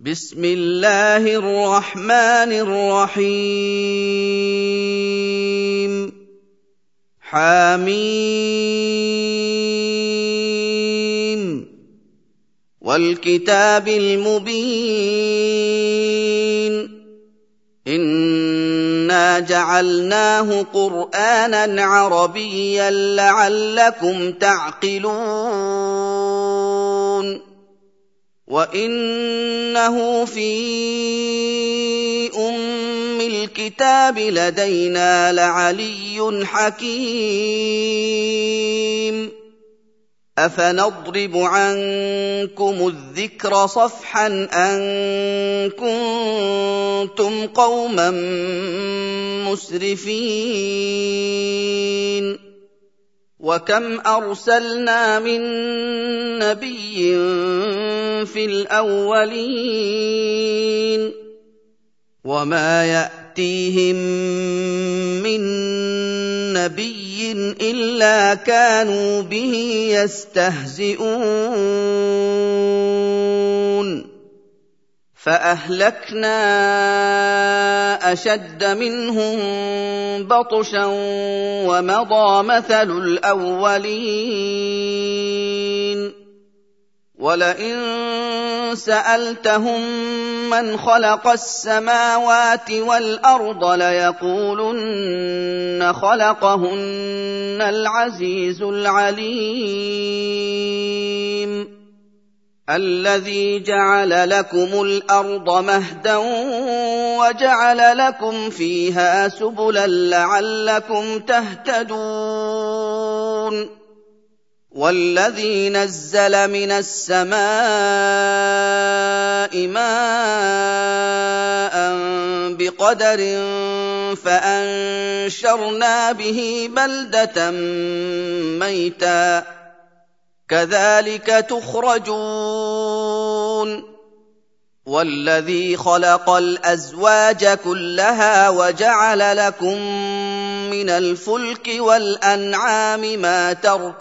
بسم الله الرحمن الرحيم حميم والكتاب المبين إنا جعلناه قرآنا عربيا لعلكم تعقلون وإنه في أم الكتاب لدينا لعلي حكيم أفنضرب عنكم الذكر صفحا أن كنتم قوما مسرفين وكم أرسلنا من نبي في الأولين وما يأتيهم من نبي إلا كانوا به يستهزئون فأهلكنا أشد منهم بطشا ومضى مثل الأولين ولئن سألتهم من خلق السماوات والأرض ليقولن خلقهن العزيز العليم الذي جعل لكم الأرض مهدا وجعل لكم فيها سبلا لعلكم تهتدون والذي نزل من السماء ماء بقدر فأنشرنا به بلدة ميتا كذلك تخرجون والذي خلق الأزواج كلها وجعل لكم من الفلك والأنعام ما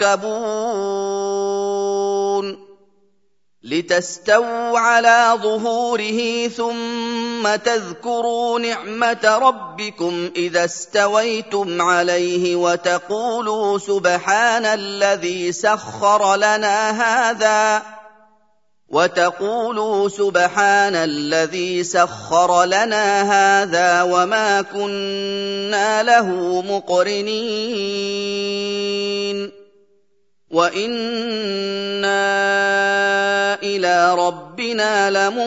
تركبون لتستووا على ظهوره ثم تذكروا نعمة ربكم إذا استويتم عليه وتقولوا سبحان الذي سخر لنا هذا وما كنا له مقرنين وإنا إلى ربنا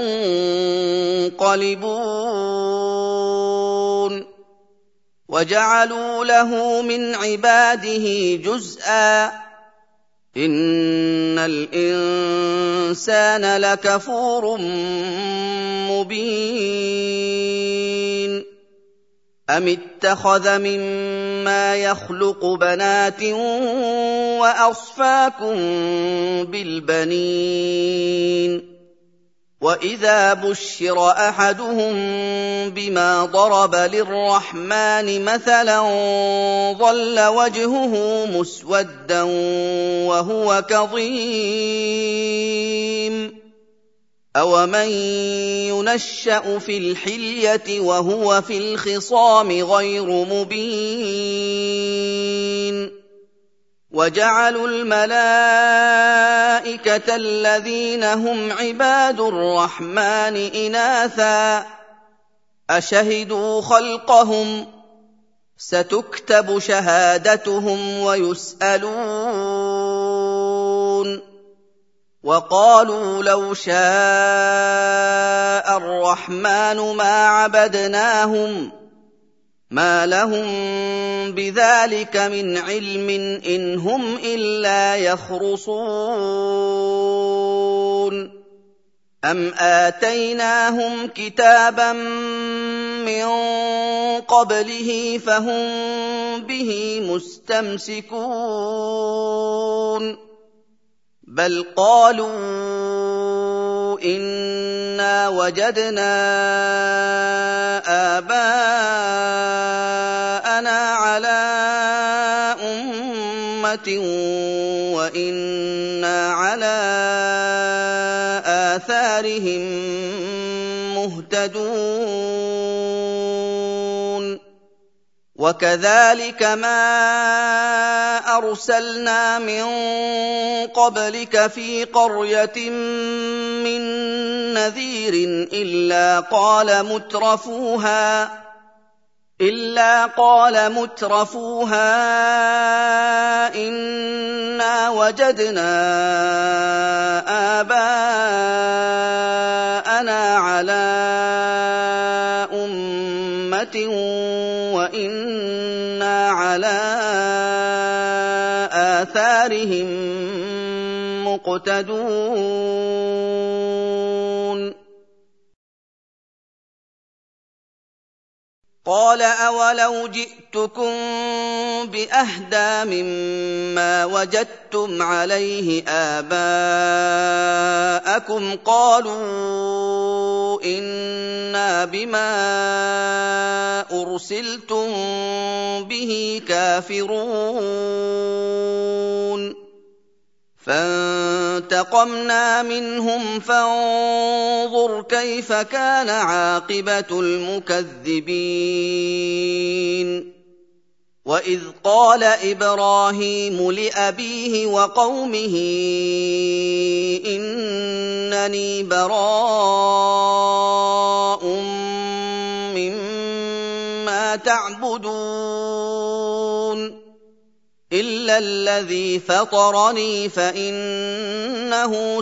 لمنقلبون وجعلوا له من عباده جزءا إن الإنسان لكفور مبين أم اتخذ مما يخلق بنات وأصفاكم بالبنين وإذا بشر أحدهم بما ضرب للرحمن مثلا ظل وجهه مسودا وهو كظيم أومن ينشأ في الحلية وهو في الخصام غير مبين وجعلوا الملائكة الذين هم عباد الرحمن إناثا أشهدوا خلقهم ستكتب شهادتهم ويسألون وقالوا لو شاء الرحمن ما عبدناهم ما لهم بذلك من علم إن هم إلا يخرصون أم آتيناهم كتابا من قبله فهم به مستمسكون بل قالوا إنا وجدنا آباءنا على أمة وإنا على آثارهم مهتدون وكذلك ما أرسلنا من قبلك في قرية من نذير إلا قال مترفوها إنا وجدنا آباءنا على أمة وإنا على آثارهم مقتدون قال أولو جئتكم بأهدى مما وجدتم عليه آباءكم قالوا إنا بما أرسلتم به كافرون فانتقمنا منهم فانظر كيف كان عاقبة المكذبين وإذ قال إبراهيم لأبيه وقومه إنني براء مما تعبدون إلا الذي فطرني فإنه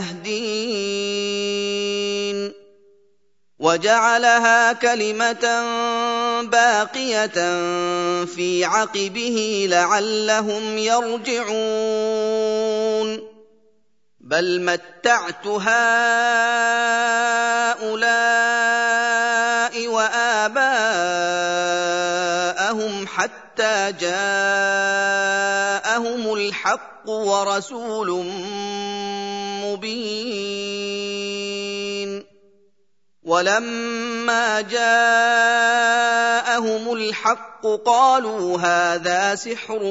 سيهدين وجعلها كلمة باقية في عقبه لعلهم يرجعون بل متعت هؤلاء وآباءهم حتى جاءهم الحق ورسول مبين ولما جاءهم الحق قالوا هذا سحر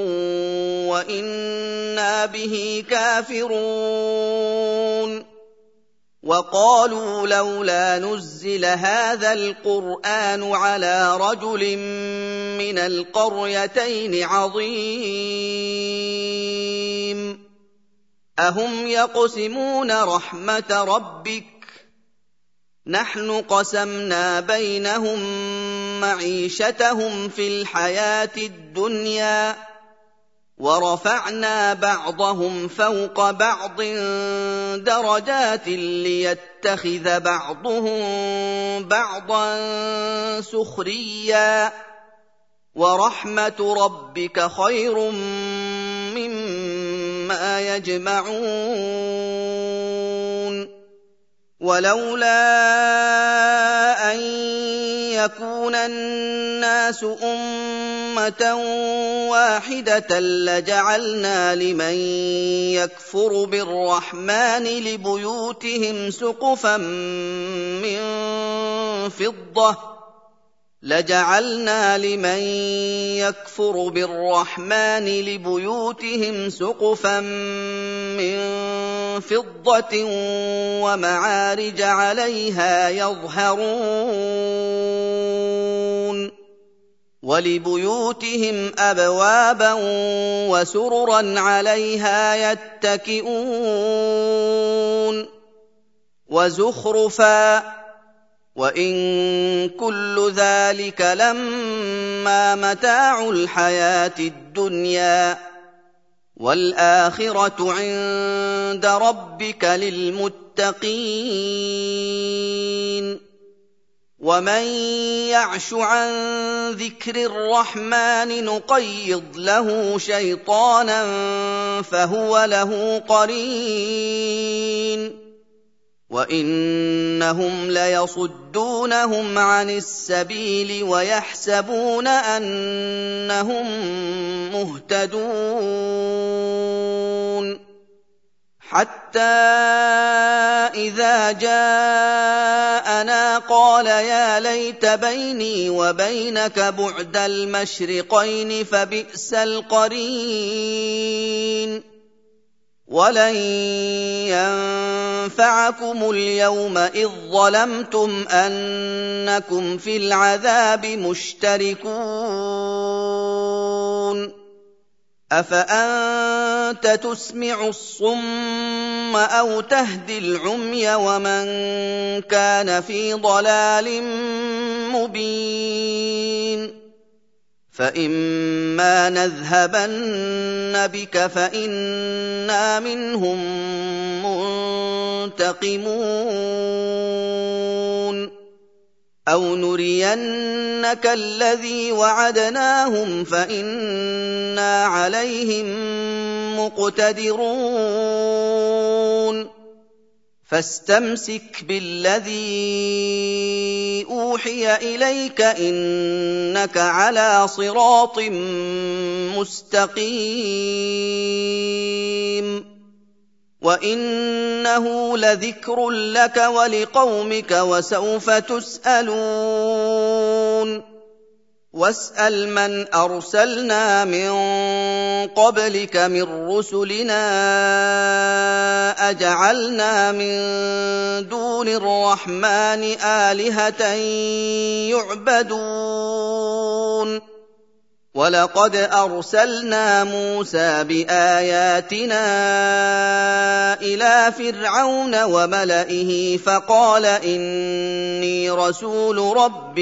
وإنا به كافرون وقالوا لولا نزل هذا القرآن على رجل من القريتين عظيم أهم يقسمون رحمة ربك نحن قسمنا بينهم معيشتهم في الحياة الدنيا ورفعنا بعضهم فوق بعض درجات ليتخذ بعضهم بعضا سخريا ورحمة ربك خير مما يجمعون ولولا أن يكون الناس أمة واحدة لجعلنا لمن يكفر بالرحمن لبيوتهم سقفا من فضة ومعارج عليها يظهرون ولبيوتهم أبوابا وسررا عليها يتكئون وزخرفا وإن كل ذلك لما متاع الحياة الدنيا والآخرة عند ربك للمتقين ومن يعش عن ذكر الرحمن نقيض له شيطانا فهو له قرين وإنهم ليصدونهم عن السبيل ويحسبون أنهم مهتدون حتى إذا جاءنا قال يا ليت بيني وبينك بعد المشرقين فبئس القرين وَلَن يَنفَعَكُمُ الْيَوْمَ إِذ ظَّلَمْتُمْ أَنَّكُمْ فِي الْعَذَابِ مُشْتَرِكُونَ أَفَأَنتَ تُسْمِعُ الصُّمَّ أَوْ تَهْدِي الْعُمْيَ وَمَن كَانَ فِي ضَلَالٍ مُّبِينٍ فَإِمَّا نَذْهَبَنَّ بِكَ فَإِنَّا مِنْهُم مُّنتَقِمُونَ أَوْ نُرِيَنَّكَ الَّذِي وَعَدْنَاهُمْ فَإِنَّا عَلَيْهِم مُّقْتَدِرُونَ فَاسْتَمْسِكْ بِالَّذِي أُوحِيَ إِلَيْكَ ۖ إِنَّكَ عَلَىٰ صِرَاطٍ مُّسْتَقِيمٍ وَإِنَّهُ لَذِكْرٌ لَّكَ وَلِقَوْمِكَ وَسَوْفَ تُسْأَلُونَ وَاسْأَلْ مَنْ أَرْسَلْنَا مِن قَبْلِكَ مِن رُّسُلِنَا أَجَعَلْنَا مِن دُونِ الرَّحْمَٰنِ آلِهَةً يُعْبَدُونَ وَلَقَدْ أَرْسَلْنَا مُوسَىٰ بِآيَاتِنَا إِلَىٰ فِرْعَوْنَ وَمَلَئِهِ فَقَالَ إِنِّي رَسُولُ رَبِّ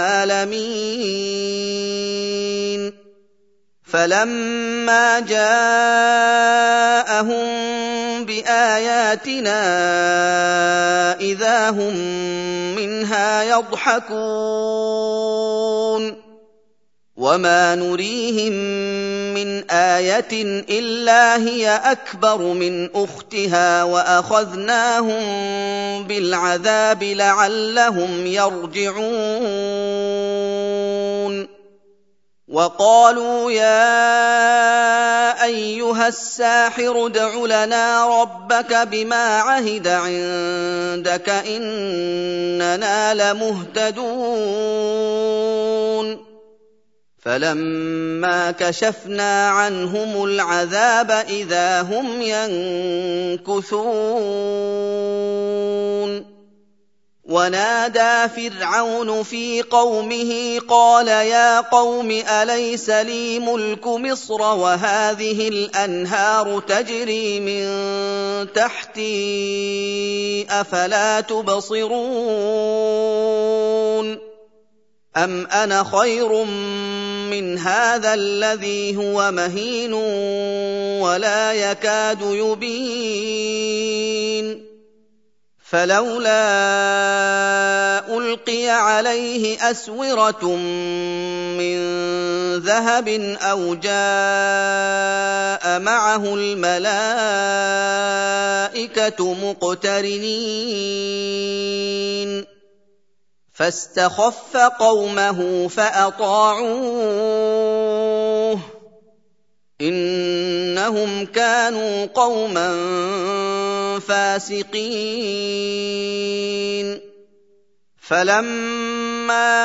الْعَالَمِينَ فَلَمَّا جَاءَهُم بِآيَاتِنَا إِذَا هُم مِّنْهَا يَضْحَكُونَ وَمَا نُرِيهِم مِّنْ آيَةٍ إِلَّا هِيَ أَكْبَرُ مِنْ أُخْتِهَا وَأَخَذْنَاهُم بِالْعَذَابِ لَعَلَّهُمْ يَرْجِعُونَ وَقَالُوا يَا أَيُّهَ السَّاحِرُ ادْعُ لَنَا رَبَّكَ بِمَا عَهِدَ عِندَكَ إِنَّنَا لَمُهْتَدُونَ فَلَمَّا كَشَفْنَا عَنْهُمُ الْعَذَابَ إِذَا هُمْ يَنكُثُونَ وَنَادَىٰ فِرْعَوْنُ فِي قَوْمِهِ قَالَ يَا قَوْمِ أَلَيْسَ لِي مُلْكُ مِصْرَ وَهَٰذِهِ الْأَنْهَارُ تَجْرِي مِن تَحْتِي أَفَلَا تُبْصِرُونَ أَمْ أَنَا خَيْرٌ مِّنْ هَٰذَا الَّذِي هُوَ مَهِينٌ وَلَا يَكَادُ يُبِينُ فَلَوْلَا أُلْقِيَ عَلَيْهِ أَسْوِرَةٌ مِّن ذَهَبٍ أَوْ جَاءَ مَعَهُ الْمَلَائِكَةُ مُقْتَرِنِينَ فَاسْتَخَفَّ قَوْمَهُ فَأَطَاعُوهُ إِنَّهُمْ كَانُوا قَوْمًا فَاسِقِينَ فَلَمَّا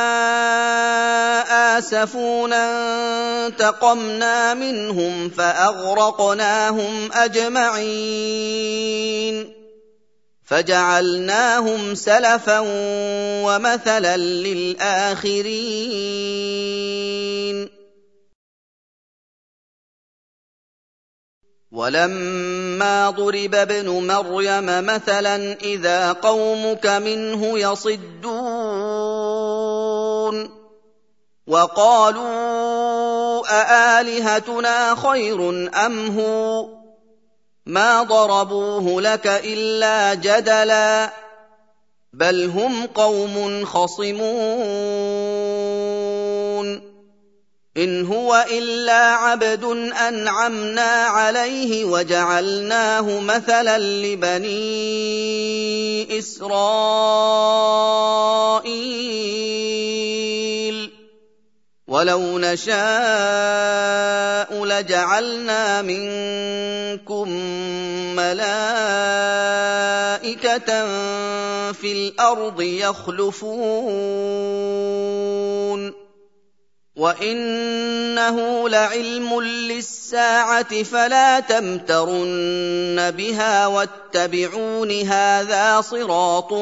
آسَفُونَا انتَقَمْنَا مِنْهُمْ فَأَغْرَقْنَاهُمْ أَجْمَعِينَ فَجَعَلْنَاهُمْ سَلَفًا وَمَثَلًا لِّلْآخِرِينَ وَلَمَّا ضُرِبَ ابْنُ مَرْيَمَ مَثَلًا إِذَا قَوْمُكَ مِنْهُ يَصِدُّونَ وَقَالُوا أَآلِهَتُنَا خَيْرٌ أَمْ هُوَ مَا ضَرَبُوهُ لَكَ إِلَّا جَدَلًا بَلْ هُمْ قَوْمٌ خَصِمُونَ إِنْ هُوَ إِلَّا عَبْدٌ أَنْعَمْنَا عَلَيْهِ وَجَعَلْنَاهُ مَثَلًا لِّبَنِي إِسْرَائِيلَ وَلَوْ نَشَاءُ لَجَعَلْنَا مِنكُم مَّلَائِكَةً فِي الْأَرْضِ يَخْلُفُونَ وَإِنَّهُ لَعِلْمٌ لِّلسَّاعَةِ فَلَا تَمْتَرُنَّ بِهَا وَاتَّبِعُونِ ۚ هَٰذَا صِرَاطٌ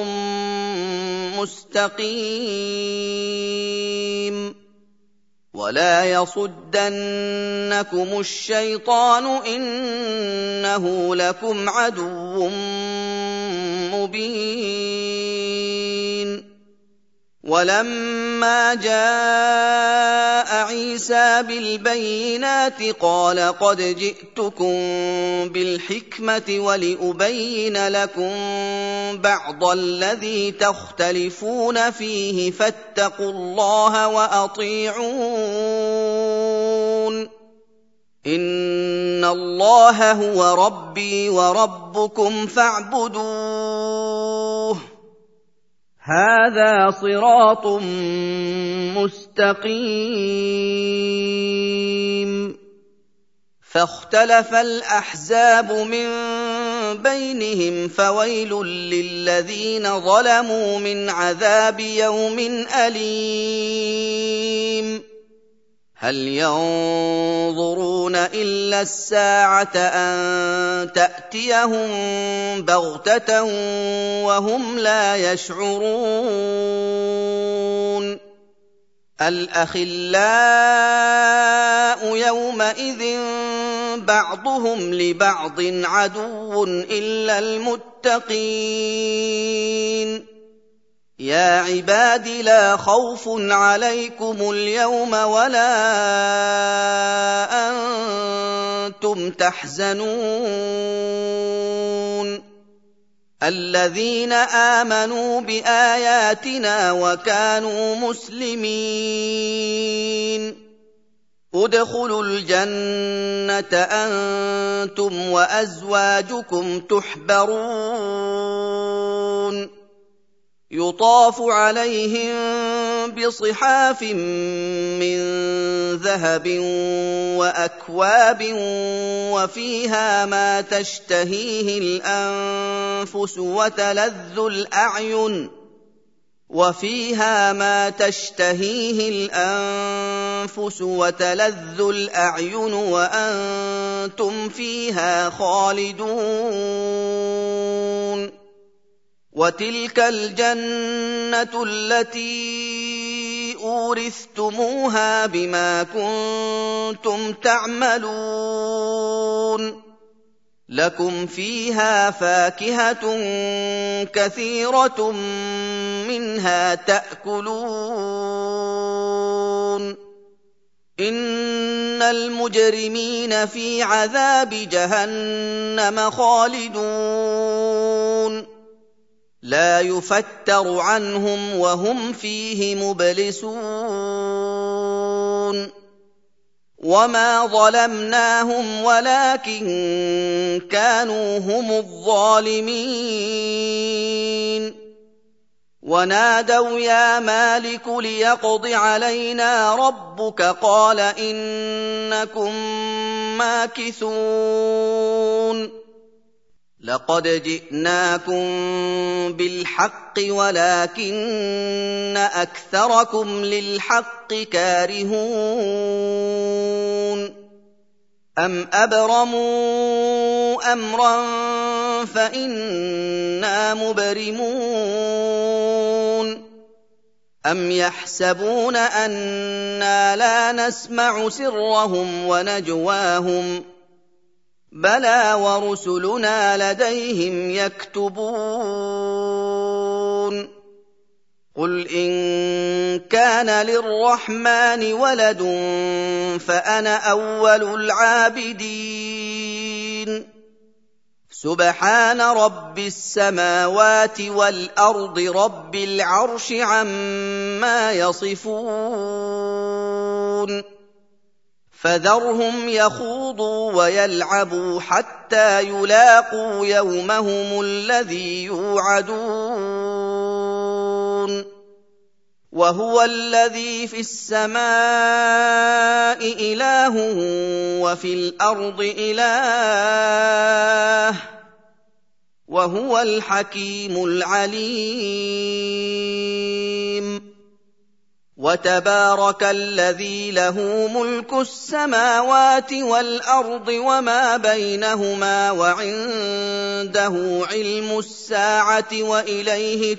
مُّسْتَقِيمٌ وَلَا يَصُدَّنَّكُمُ الشَّيْطَانُ ۖ إِنَّهُ لَكُمْ عَدُوٌّ مُّبِينٌ وَلَمَّا جَاءَ عِيسَىٰ بِالْبَيِّنَاتِ قَالَ قَدْ جِئْتُكُم بِالْحِكْمَةِ وَلِأُبَيِّنَ لَكُم بَعْضَ الَّذِي تَخْتَلِفُونَ فِيهِ فَاتَّقُوا اللَّهَ وَأَطِيعُونِ ۚ إِنَّ اللَّهَ هُوَ رَبِّي وَرَبُّكُمْ فَاعْبُدُوهُ ۚ هَٰذَا صِرَاطٌ مُّسْتَقِيمٌ فَاخْتَلَفَ الْأَحْزَابُ مِن بَيْنِهِمْ ۖ فَوَيْلٌ لِّلَّذِينَ ظَلَمُوا مِنْ عَذَابِ يَوْمٍ أَلِيمٍ هَلْ يَنظُرُونَ إِلَّا السَّاعَةَ أَن تَأْتِيَهُم بَغْتَةً وَهُمْ لَا يَشْعُرُونَ الْأَخِلَّاءُ يَوْمَئِذٍ بَعْضُهُمْ لِبَعْضٍ عَدُوٌّ إِلَّا الْمُتَّقِينَ يَا عِبَادِ لَا خَوْفٌ عَلَيْكُمُ الْيَوْمَ وَلَا أَنتُمْ تَحْزَنُونَ الَّذِينَ آمَنُوا بِآيَاتِنَا وَكَانُوا مُسْلِمِينَ ادْخُلُوا الْجَنَّةَ أَنتُمْ وَأَزْوَاجُكُمْ تُحْبَرُونَ يُطَافُ عَلَيْهِم بِصِحَافٍ مِّن ذَهَبٍ وَأَكْوَابٍ وَفِيهَا مَا تَشْتَهِيهِ الْأَنفُسُ وَتَلَذُّ الْأَعْيُنُ وَأَنتُمْ فِيهَا خَالِدُونَ وَتِلْكَ الْجَنَّةُ الَّتِي أُورِثْتُمُوهَا بِمَا كُنتُمْ تَعْمَلُونَ لَكُمْ فِيهَا فَاكِهَةٌ كَثِيرَةٌ مِّنْهَا تَأْكُلُونَ إِنَّ الْمُجْرِمِينَ فِي عَذَابِ جَهَنَّمَ خَالِدُونَ لَا يُفَتَّرُ عَنْهُمْ وَهُمْ فِيهِ مُبْلِسُونَ وَمَا ظَلَمْنَاهُمْ وَلَٰكِن كَانُوا هُمُ الظَّالِمِينَ وَنَادَوْا يَا مَالِكُ لِيَقْضِ عَلَيْنَا رَبُّكَ قَالَ إِنَّكُم مَّاكِثُونَ لَقَدْ جِئْنَاكُم بِالْحَقِّ وَلَٰكِنَّ أَكْثَرَكُمْ لِلْحَقِّ كَارِهُونَ أَمْ أَبْرَمُوا أَمْرًا فَإِنَّا مُبْرِمُونَ أَمْ يَحْسَبُونَ أَنَّا لَا نَسْمَعُ سِرَّهُمْ وَنَجْوَاهُم بَلَىٰ وَرُسُلُنَا لَدَيْهِمْ يَكْتُبُونَ قُلْ إِن كَانَ لِلرَّحْمَٰنِ وَلَدٌ فَأَنَا أَوَّلُ الْعَابِدِينَ سُبْحَانَ رَبِّ السَّمَاوَاتِ وَالْأَرْضِ رَبِّ الْعَرْشِ عَمَّا يَصِفُونَ فَذَرْهُمْ يَخُوضُوا وَيَلْعَبُوا حَتَّىٰ يُلَاقُوا يَوْمَهُمُ الَّذِي يُوعَدُونَ وَهُوَ الَّذِي فِي السَّمَاءِ إِلَٰهٌ وَفِي الْأَرْضِ إِلَٰهٌ وَهُوَ الْحَكِيمُ الْعَلِيمُ وَتَبَارَكَ الَّذِي لَهُ مُلْكُ السَّمَاوَاتِ وَالْأَرْضِ وَمَا بَيْنَهُمَا وَعِندَهُ عِلْمُ السَّاعَةِ وَإِلَيْهِ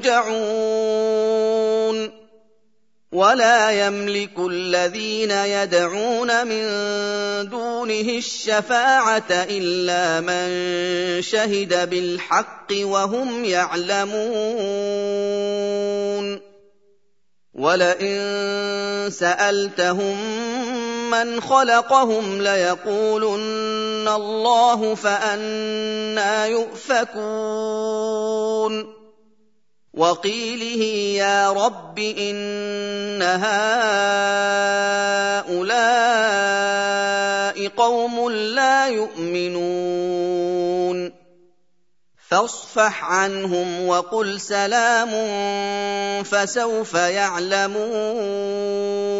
تُرْجَعُونَ وَلَا يَمْلِكُ الَّذِينَ يَدْعُونَ مِن دُونِهِ الشَّفَاعَةَ إِلَّا مَن شَهِدَ بِالْحَقِّ وَهُمْ يَعْلَمُونَ وَلَئِن سَأَلْتَهُم مَّنْ خَلَقَهُمْ لَيَقُولُنَّ اللَّهُ فَأَنَّىٰ يُؤْفَكُونَ وَقِيلِهِ يَا رَبِّ إِنَّ هَٰؤُلَاءِ قَوْمٌ لَّا يُؤْمِنُونَ فَاصْفَحْ عَنْهُمْ وَقُلْ سَلَامٌ فَسَوْفَ يَعْلَمُونَ